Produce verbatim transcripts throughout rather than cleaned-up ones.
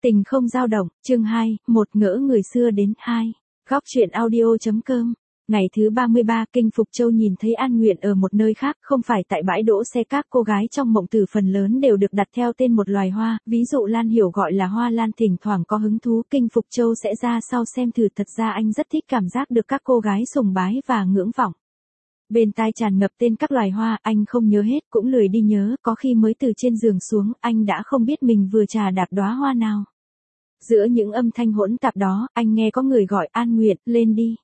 Tình không dao động, chương hai, một ngỡ người xưa đến hai. Góc truyện audio.com. Ngày thứ ba mươi ba, Kinh Phục Châu nhìn thấy An Nguyện ở một nơi khác, không phải tại bãi đỗ xe. Các cô gái trong mộng tử phần lớn đều được đặt theo tên một loài hoa, ví dụ Lan Hiểu gọi là hoa lan. Thỉnh thoảng có hứng thú, Kinh Phục Châu sẽ ra sau xem thử. Thật ra anh rất thích cảm giác được các cô gái sùng bái và ngưỡng vọng. Bên tai tràn ngập tên các loài hoa, anh không nhớ hết, cũng lười đi nhớ, có khi mới từ trên giường xuống, anh đã không biết mình vừa trà đạp đóa hoa nào. Giữa những âm thanh hỗn tạp đó, anh nghe có người gọi An Nguyện, lên đi.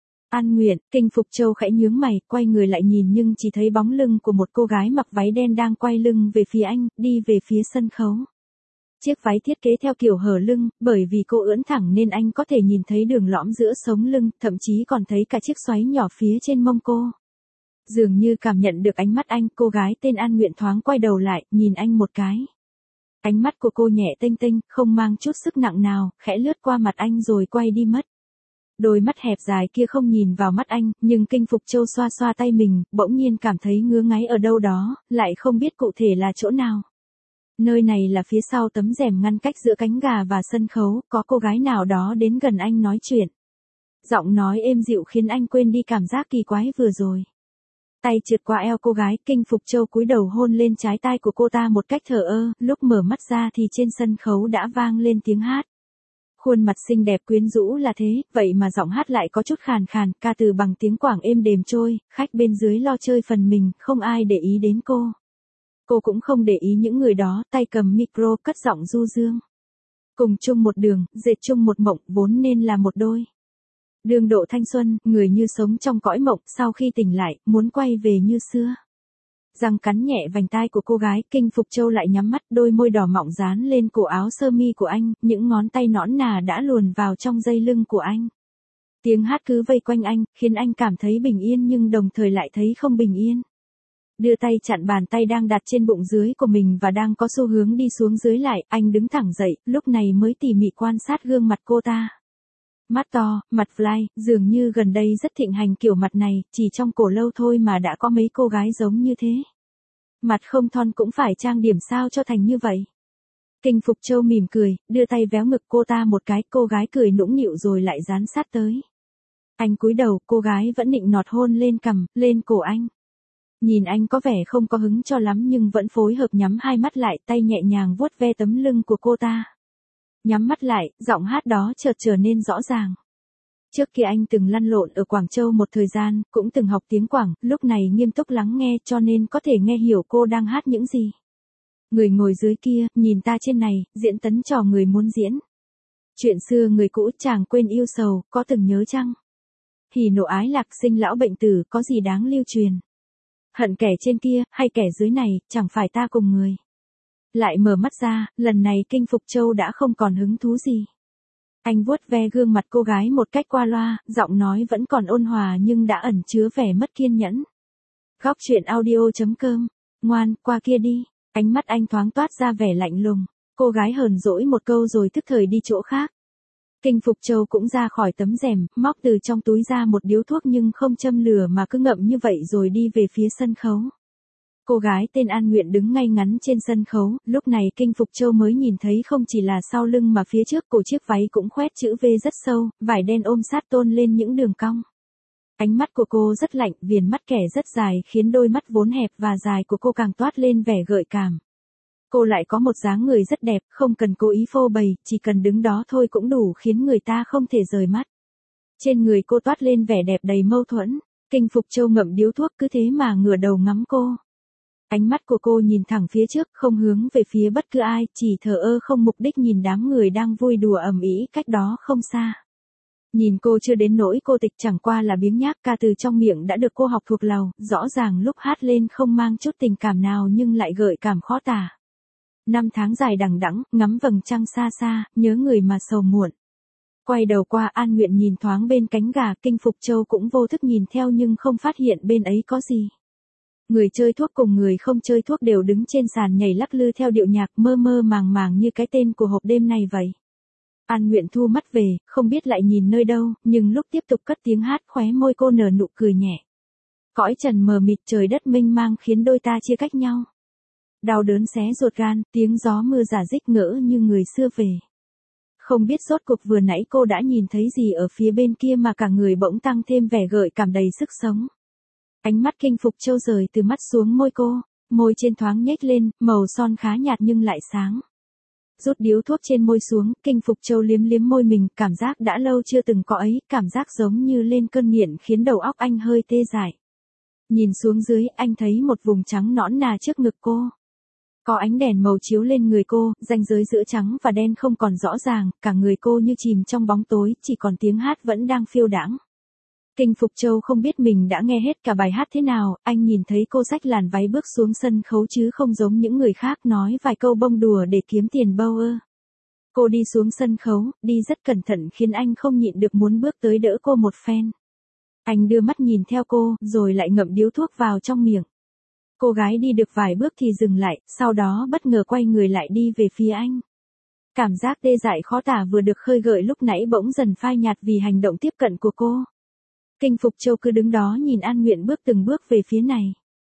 An Nguyện, Kinh Phục Châu khẽ nhướng mày, quay người lại nhìn nhưng chỉ thấy bóng lưng của một cô gái mặc váy đen đang quay lưng về phía anh, đi về phía sân khấu. Chiếc váy thiết kế theo kiểu hở lưng, bởi vì cô ưỡn thẳng nên anh có thể nhìn thấy đường lõm giữa sống lưng, thậm chí còn thấy cả chiếc xoáy nhỏ phía trên mông cô. Dường như cảm nhận được ánh mắt anh, cô gái tên An Nguyện thoáng quay đầu lại, nhìn anh một cái. Ánh mắt của cô nhẹ tênh tênh, không mang chút sức nặng nào, khẽ lướt qua mặt anh rồi quay đi mất. Đôi mắt hẹp dài kia không nhìn vào mắt anh, nhưng Kinh Phục Châu xoa xoa tay mình, bỗng nhiên cảm thấy ngứa ngáy ở đâu đó, lại không biết cụ thể là chỗ nào. Nơi này là phía sau tấm rèm ngăn cách giữa cánh gà và sân khấu, có cô gái nào đó đến gần anh nói chuyện. Giọng nói êm dịu khiến anh quên đi cảm giác kỳ quái vừa rồi. Tay trượt qua eo cô gái, Kinh Phục Châu cúi đầu hôn lên trái tai của cô ta một cách thờ ơ, lúc mở mắt ra thì trên sân khấu đã vang lên tiếng hát. Khuôn mặt xinh đẹp quyến rũ là thế, vậy mà giọng hát lại có chút khàn khàn, ca từ bằng tiếng Quảng êm đềm trôi, khách bên dưới lo chơi phần mình, không ai để ý đến cô. Cô cũng không để ý những người đó, tay cầm micro cất giọng du dương. Cùng chung một đường, dệt chung một mộng, vốn nên là một đôi. Đường độ thanh xuân, người như sống trong cõi mộng, sau khi tỉnh lại, muốn quay về như xưa. Răng cắn nhẹ vành tai của cô gái, Kinh Phục Châu lại nhắm mắt, đôi môi đỏ mọng dán lên cổ áo sơ mi của anh, những ngón tay nõn nà đã luồn vào trong dây lưng của anh. Tiếng hát cứ vây quanh anh, khiến anh cảm thấy bình yên nhưng đồng thời lại thấy không bình yên. Đưa tay chặn bàn tay đang đặt trên bụng dưới của mình và đang có xu hướng đi xuống dưới lại, anh đứng thẳng dậy, lúc này mới tỉ mỉ quan sát gương mặt cô ta. Mắt to, mặt fly, dường như gần đây rất thịnh hành kiểu mặt này, chỉ trong cổ lâu thôi mà đã có mấy cô gái giống như thế. Mặt không thon cũng phải trang điểm sao cho thành như vậy. Kinh Phục Châu mỉm cười, đưa tay véo ngực cô ta một cái, cô gái cười nũng nịu rồi lại dán sát tới. Anh cúi đầu, cô gái vẫn nịnh nọt hôn lên cằm, lên cổ anh. Nhìn anh có vẻ không có hứng cho lắm nhưng vẫn phối hợp nhắm hai mắt lại, tay nhẹ nhàng vuốt ve tấm lưng của cô ta. Nhắm mắt lại, giọng hát đó chợt trở nên rõ ràng. Trước kia anh từng lăn lộn ở Quảng Châu một thời gian, cũng từng học tiếng Quảng, lúc này nghiêm túc lắng nghe cho nên có thể nghe hiểu cô đang hát những gì. Người ngồi dưới kia, nhìn ta trên này, diễn tấn trò người muốn diễn. Chuyện xưa người cũ chàng quên yêu sầu, có từng nhớ chăng? Hỉ nộ ái lạc sinh lão bệnh tử, có gì đáng lưu truyền? Hận kẻ trên kia, hay kẻ dưới này, chẳng phải ta cùng người. Lại mở mắt ra, lần này Kinh Phục Châu đã không còn hứng thú gì. Anh vuốt ve gương mặt cô gái một cách qua loa, giọng nói vẫn còn ôn hòa nhưng đã ẩn chứa vẻ mất kiên nhẫn. Góc truyện audio.com. Ngoan, qua kia đi. Ánh mắt anh thoáng toát ra vẻ lạnh lùng. Cô gái hờn dỗi một câu rồi tức thời đi chỗ khác. Kinh Phục Châu cũng ra khỏi tấm rèm, móc từ trong túi ra một điếu thuốc nhưng không châm lửa mà cứ ngậm như vậy rồi đi về phía sân khấu. Cô gái tên An Nguyện đứng ngay ngắn trên sân khấu, lúc này Kinh Phục Châu mới nhìn thấy không chỉ là sau lưng mà phía trước cổ chiếc váy cũng khoét chữ V rất sâu, vải đen ôm sát tôn lên những đường cong. Ánh mắt của cô rất lạnh, viền mắt kẻ rất dài khiến đôi mắt vốn hẹp và dài của cô càng toát lên vẻ gợi cảm. Cô lại có một dáng người rất đẹp, không cần cố ý phô bày, chỉ cần đứng đó thôi cũng đủ khiến người ta không thể rời mắt. Trên người cô toát lên vẻ đẹp đầy mâu thuẫn, Kinh Phục Châu ngậm điếu thuốc cứ thế mà ngửa đầu ngắm cô. Ánh mắt của cô nhìn thẳng phía trước, không hướng về phía bất cứ ai, chỉ thờ ơ không mục đích nhìn đám người đang vui đùa ầm ĩ cách đó không xa. Nhìn cô chưa đến nỗi cô tịch, chẳng qua là biếng nhác, ca từ trong miệng đã được cô học thuộc lầu, rõ ràng lúc hát lên không mang chút tình cảm nào nhưng lại gợi cảm khó tả. Năm tháng dài đằng đẵng, ngắm vầng trăng xa xa, nhớ người mà sầu muộn. Quay đầu qua, An Nguyện nhìn thoáng bên cánh gà, Kinh Phục Châu cũng vô thức nhìn theo nhưng không phát hiện bên ấy có gì. Người chơi thuốc cùng người không chơi thuốc đều đứng trên sàn nhảy lắc lư theo điệu nhạc mơ mơ màng màng như cái tên của hộp đêm này vậy. An Nguyện thu mắt về, không biết lại nhìn nơi đâu, nhưng lúc tiếp tục cất tiếng hát khóe môi cô nở nụ cười nhẹ. Cõi trần mờ mịt, trời đất mênh mang khiến đôi ta chia cách nhau. Đau đớn xé ruột gan, tiếng gió mưa rả rích ngỡ như người xưa về. Không biết rốt cuộc vừa nãy cô đã nhìn thấy gì ở phía bên kia mà cả người bỗng tăng thêm vẻ gợi cảm đầy sức sống. Ánh mắt Kinh Phục Châu rời từ mắt xuống môi cô, môi trên thoáng nhếch lên, màu son khá nhạt nhưng lại sáng. Rút điếu thuốc trên môi xuống, Kinh Phục Châu liếm liếm môi mình, cảm giác đã lâu chưa từng có ấy, cảm giác giống như lên cơn nghiện khiến đầu óc anh hơi tê dại. Nhìn xuống dưới, anh thấy một vùng trắng nõn nà trước ngực cô. Có ánh đèn màu chiếu lên người cô, ranh giới giữa trắng và đen không còn rõ ràng, cả người cô như chìm trong bóng tối, chỉ còn tiếng hát vẫn đang phiêu đãng. Kinh Phục Châu không biết mình đã nghe hết cả bài hát thế nào, anh nhìn thấy cô xách làn váy bước xuống sân khấu chứ không giống những người khác nói vài câu bông đùa để kiếm tiền bâu ơ. Cô đi xuống sân khấu, đi rất cẩn thận khiến anh không nhịn được muốn bước tới đỡ cô một phen. Anh đưa mắt nhìn theo cô, rồi lại ngậm điếu thuốc vào trong miệng. Cô gái đi được vài bước thì dừng lại, sau đó bất ngờ quay người lại đi về phía anh. Cảm giác tê dại khó tả vừa được khơi gợi lúc nãy bỗng dần phai nhạt vì hành động tiếp cận của cô. Kinh Phục Châu cứ đứng đó nhìn An Nguyện bước từng bước về phía này.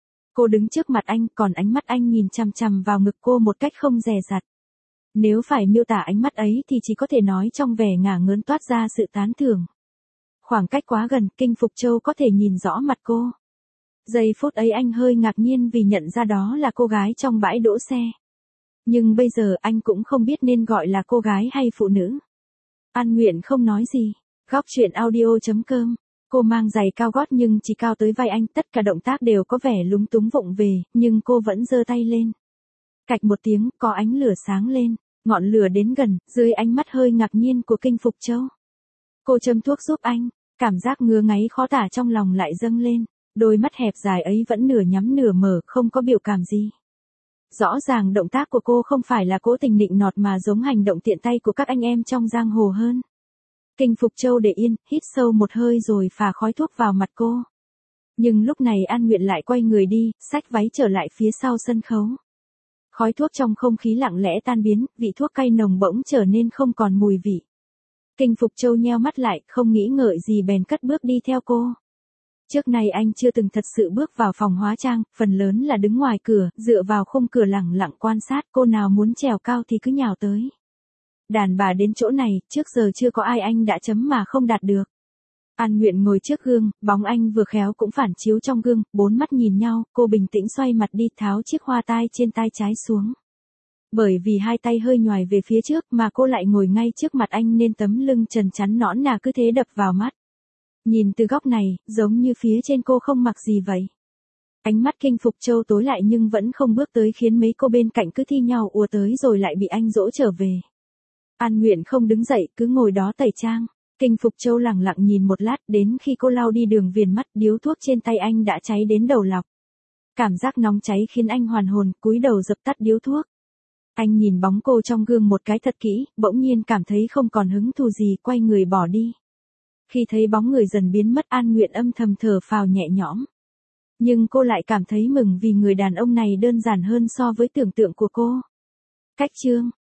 Cô đứng trước mặt anh, còn ánh mắt anh nhìn chằm chằm vào ngực cô một cách không dè dặt. Nếu phải miêu tả ánh mắt ấy thì chỉ có thể nói trong vẻ ngả ngớn toát ra sự tán thưởng. Khoảng cách quá gần, Kinh Phục Châu có thể nhìn rõ mặt cô. Giây phút ấy anh hơi ngạc nhiên vì nhận ra đó là cô gái trong bãi đỗ xe. Nhưng bây giờ anh cũng không biết nên gọi là cô gái hay phụ nữ. An Nguyện không nói gì. Góc truyện audio chấm com. Cô mang giày cao gót nhưng chỉ cao tới vai anh, tất cả động tác đều có vẻ lúng túng vụng về, nhưng cô vẫn giơ tay lên. Cạch một tiếng, có ánh lửa sáng lên, ngọn lửa đến gần, dưới ánh mắt hơi ngạc nhiên của Kinh Phục Châu. Cô châm thuốc giúp anh, cảm giác ngứa ngáy khó tả trong lòng lại dâng lên, đôi mắt hẹp dài ấy vẫn nửa nhắm nửa mở, không có biểu cảm gì. Rõ ràng động tác của cô không phải là cố tình nịnh nọt mà giống hành động tiện tay của các anh em trong giang hồ hơn. Kinh Phục Châu để yên, hít sâu một hơi rồi phả khói thuốc vào mặt cô. Nhưng lúc này An Nguyện lại quay người đi, xách váy trở lại phía sau sân khấu. Khói thuốc trong không khí lặng lẽ tan biến, vị thuốc cay nồng bỗng trở nên không còn mùi vị. Kinh Phục Châu nheo mắt lại, không nghĩ ngợi gì bèn cất bước đi theo cô. Trước này anh chưa từng thật sự bước vào phòng hóa trang, phần lớn là đứng ngoài cửa, dựa vào khung cửa lẳng lặng quan sát, cô nào muốn trèo cao thì cứ nhào tới. Đàn bà đến chỗ này, trước giờ chưa có ai anh đã chấm mà không đạt được. An Nguyện ngồi trước gương, bóng anh vừa khéo cũng phản chiếu trong gương, bốn mắt nhìn nhau, cô bình tĩnh xoay mặt đi tháo chiếc hoa tai trên tai trái xuống. Bởi vì hai tay hơi nhoài về phía trước mà cô lại ngồi ngay trước mặt anh nên tấm lưng trần chắn nõn nà cứ thế đập vào mắt. Nhìn từ góc này, giống như phía trên cô không mặc gì vậy. Ánh mắt Kinh Phục Châu tối lại nhưng vẫn không bước tới khiến mấy cô bên cạnh cứ thi nhau ùa tới rồi lại bị anh dỗ trở về. An Nguyện không đứng dậy, cứ ngồi đó tẩy trang. Kinh Phục Châu lẳng lặng nhìn một lát, đến khi cô lau đi đường viền mắt, điếu thuốc trên tay anh đã cháy đến đầu lọc. Cảm giác nóng cháy khiến anh hoàn hồn, cúi đầu dập tắt điếu thuốc. Anh nhìn bóng cô trong gương một cái thật kỹ, bỗng nhiên cảm thấy không còn hứng thú gì, quay người bỏ đi. Khi thấy bóng người dần biến mất, An Nguyện âm thầm thở phào nhẹ nhõm. Nhưng cô lại cảm thấy mừng vì người đàn ông này đơn giản hơn so với tưởng tượng của cô. Cách chương